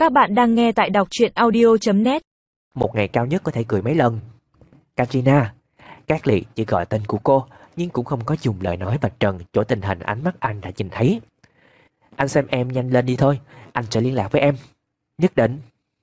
Các bạn đang nghe tại đọc truyện audio.net. Một ngày cao nhất có thể cười mấy lần. Katrina. Cát Liệt chỉ gọi tên của cô, nhưng cũng không có dùng lời nói vạch trần chỗ tình hình ánh mắt anh đã nhìn thấy. Anh xem em nhanh lên đi thôi, anh sẽ liên lạc với em. Nhất định.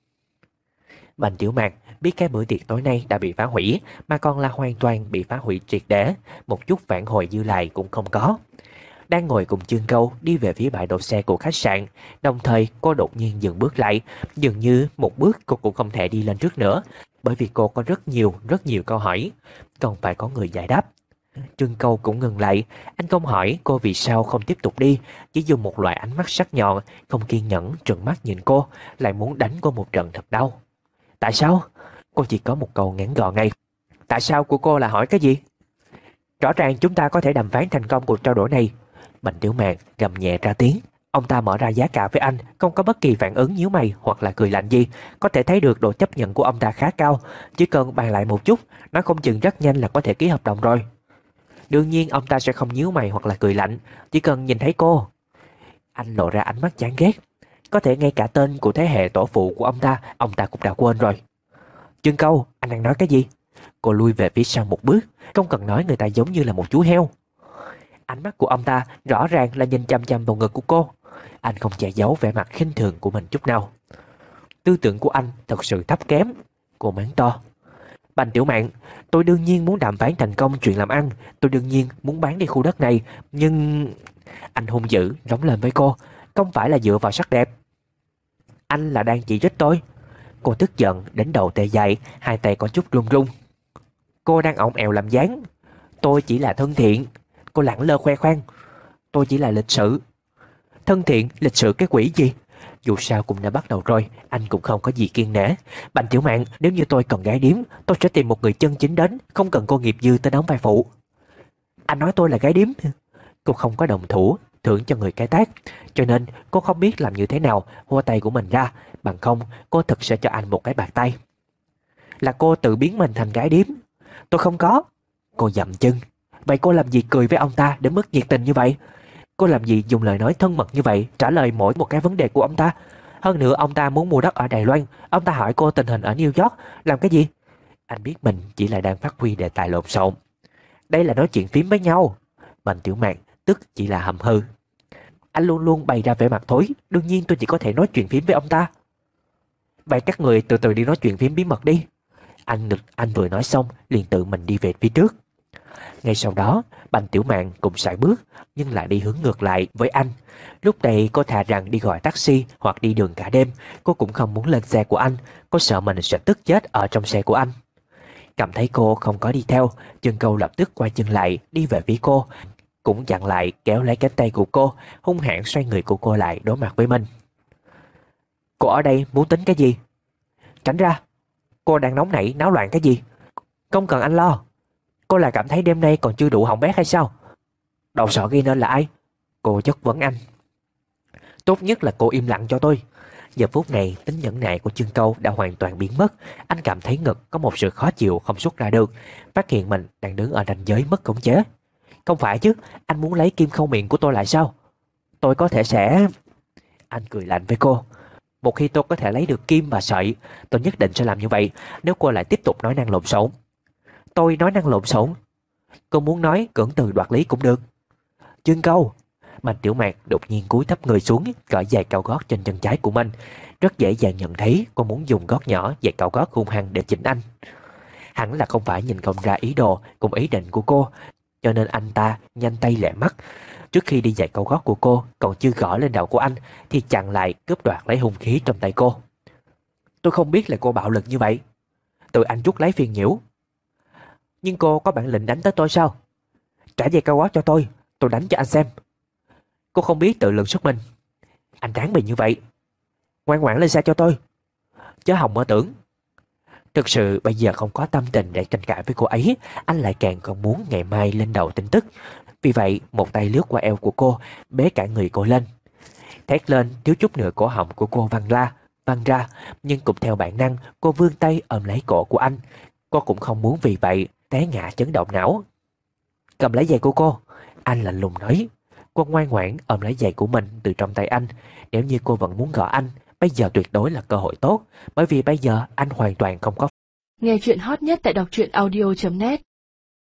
Bành Tiểu Mạc biết cái bữa tiệc tối nay đã bị phá hủy, mà còn là hoàn toàn bị phá hủy triệt để, một chút phản hồi dư lại cũng không có. Đang ngồi cùng Chương Câu đi về phía bãi đỗ xe của khách sạn, đồng thời cô đột nhiên dừng bước lại, dường như một bước cô cũng không thể đi lên trước nữa, bởi vì cô có rất nhiều câu hỏi, còn phải có người giải đáp. Chương Câu cũng ngừng lại, anh không hỏi cô vì sao không tiếp tục đi, chỉ dùng một loại ánh mắt sắc nhọn, không kiên nhẫn trừng mắt nhìn cô, lại muốn đánh cô một trận thật đau. Tại sao? Cô chỉ có một câu ngắn gọn ngay. Tại sao của cô là hỏi cái gì? Rõ ràng chúng ta có thể đàm phán thành công cuộc trao đổi này. Bành Tiểu Mạc gầm nhẹ ra tiếng. Ông ta mở ra giá cả với anh, không có bất kỳ phản ứng nhíu mày hoặc là cười lạnh gì, có thể thấy được độ chấp nhận của ông ta khá cao, chỉ cần bàn lại một chút, nó không chừng rất nhanh là có thể ký hợp đồng rồi. Đương nhiên ông ta sẽ không nhíu mày hoặc là cười lạnh, chỉ cần nhìn thấy cô. Anh lộ ra ánh mắt chán ghét. Có thể ngay cả tên của thế hệ tổ phụ của ông ta cũng đã quên rồi. Chương Câu, anh đang nói cái gì? Cô lui về phía sau một bước, không cần nói người ta giống như là một chú heo. Ánh mắt của ông ta rõ ràng là nhìn chăm chăm vào ngực của cô. Anh không che giấu vẻ mặt khinh thường của mình chút nào. Tư tưởng của anh thật sự thấp kém. Cô mắng to. Bành Tiểu Mạn, tôi đương nhiên muốn đàm phán thành công chuyện làm ăn, tôi đương nhiên muốn bán đi khu đất này, nhưng... Anh hung dữ rống lên với cô, không phải là dựa vào sắc đẹp. Anh là đang chỉ trích tôi. Cô tức giận đến đầu tê dại, hai tay có chút run run. Cô đang ỏng ẻo làm dáng. Tôi chỉ là thân thiện. Cô lẳng lơ khoe khoang. Tôi chỉ là lịch sự. Thân thiện, lịch sự cái quỷ gì? Dù sao cũng đã bắt đầu rồi, anh cũng không có gì kiêng nể. Bành Tiểu Mạn, nếu như tôi cần gái điếm, tôi sẽ tìm một người chân chính đến, không cần cô nghiệp dư tới đóng vai phụ. Anh nói tôi là gái điếm. Cô không có đồng thủ, thưởng cho người cái tác, cho nên cô không biết làm như thế nào hô tay của mình ra, bằng không cô thực sẽ cho anh một cái bạt tay. Là cô tự biến mình thành gái điếm. Tôi không có. Cô dậm chân. Vậy cô làm gì cười với ông ta đến mức nhiệt tình như vậy? Cô làm gì dùng lời nói thân mật như vậy trả lời mỗi một cái vấn đề của ông ta? Hơn nữa ông ta muốn mua đất ở Đài Loan, ông ta hỏi cô tình hình ở New York, làm cái gì? Anh biết mình chỉ là đang phát huy đề tài lộn xộn. Đây là nói chuyện phím với nhau. Bành Tiểu Mạn tức chỉ là hầm hư. Anh luôn luôn bày ra vẻ mặt thối, đương nhiên tôi chỉ có thể nói chuyện phím với ông ta. Vậy các người từ từ đi nói chuyện phím bí mật đi. Anh vừa nói xong liền tự mình đi về phía trước. Ngay sau đó, Bành Tiểu Mạn cũng sải bước, nhưng lại đi hướng ngược lại với anh. Lúc này cô thà rằng đi gọi taxi hoặc đi đường cả đêm, cô cũng không muốn lên xe của anh, cô sợ mình sẽ tức chết ở trong xe của anh. Cảm thấy cô không có đi theo, Chương Câu lập tức quay chân lại, đi về phía cô, cũng chặn lại kéo lấy cánh tay của cô, hung hãn xoay người của cô lại đối mặt với mình. Cô ở đây muốn tính cái gì? Tránh ra. Cô đang nóng nảy náo loạn cái gì? Không cần anh lo. Cô là cảm thấy đêm nay còn chưa đủ hỏng bét hay sao? Đầu sọ gây nên là ai? Cô chất vấn anh. Tốt nhất là cô im lặng cho tôi. Giờ phút này tính nhẫn nại của Chương Câu đã hoàn toàn biến mất. Anh cảm thấy ngực có một sự khó chịu không xuất ra được, phát hiện mình đang đứng ở ranh giới mất khống chế. Không phải chứ, anh muốn lấy kim khâu miệng của tôi lại sao? Tôi có thể sẽ... Anh cười lạnh với cô. Một khi tôi có thể lấy được kim và sợi, tôi nhất định sẽ làm như vậy nếu cô lại tiếp tục nói năng lộn xộn. Tôi nói năng lộn xộn? Cô muốn nói cưỡng từ đoạt lý cũng được. Chương Câu. Bành Tiểu Mạc đột nhiên cúi thấp người xuống, cởi giày cao gót trên chân trái của mình. Rất dễ dàng nhận thấy cô muốn dùng gót nhỏ giày cao gót hung hăng để chỉnh anh. Hẳn là không phải nhìn không ra ý đồ cùng ý định của cô, cho nên anh ta nhanh tay lẹ mắt. Trước khi đi giày cao gót của cô còn chưa gõ lên đầu của anh thì chặn lại, cướp đoạt lấy hung khí trong tay cô. Tôi không biết là cô bạo lực như vậy. Tự anh chút lấy phiền nhiễu. Nhưng cô có bản lĩnh đánh tới tôi sao? Trả giày cao gót cho tôi đánh cho anh xem. Cô không biết tự lượng sức mình. Anh đáng bị như vậy. Ngoan ngoãn lên xe cho tôi. Chớ hòng mơ tưởng. Thực sự bây giờ không có tâm tình để tranh cãi với cô ấy, anh lại càng còn muốn ngày mai lên đầu tin tức. Vì vậy một tay lướt qua eo của cô, bế cả người cô lên. Thét lên thiếu chút nữa cổ họng của cô văng ra, nhưng cũng theo bản năng cô vươn tay ôm lấy cổ của anh. Cô cũng không muốn vì vậy té ngã chấn động não. Cầm lấy giày của cô, anh lạnh lùng nói. Cô ngoan ngoãn ôm lấy giày của mình từ trong tay anh. Nếu như cô vẫn muốn gọi anh, Bây giờ tuyệt đối là cơ hội tốt, bởi vì bây giờ anh hoàn toàn không có. Nghe chuyện hot nhất tại đọc truyện audio.net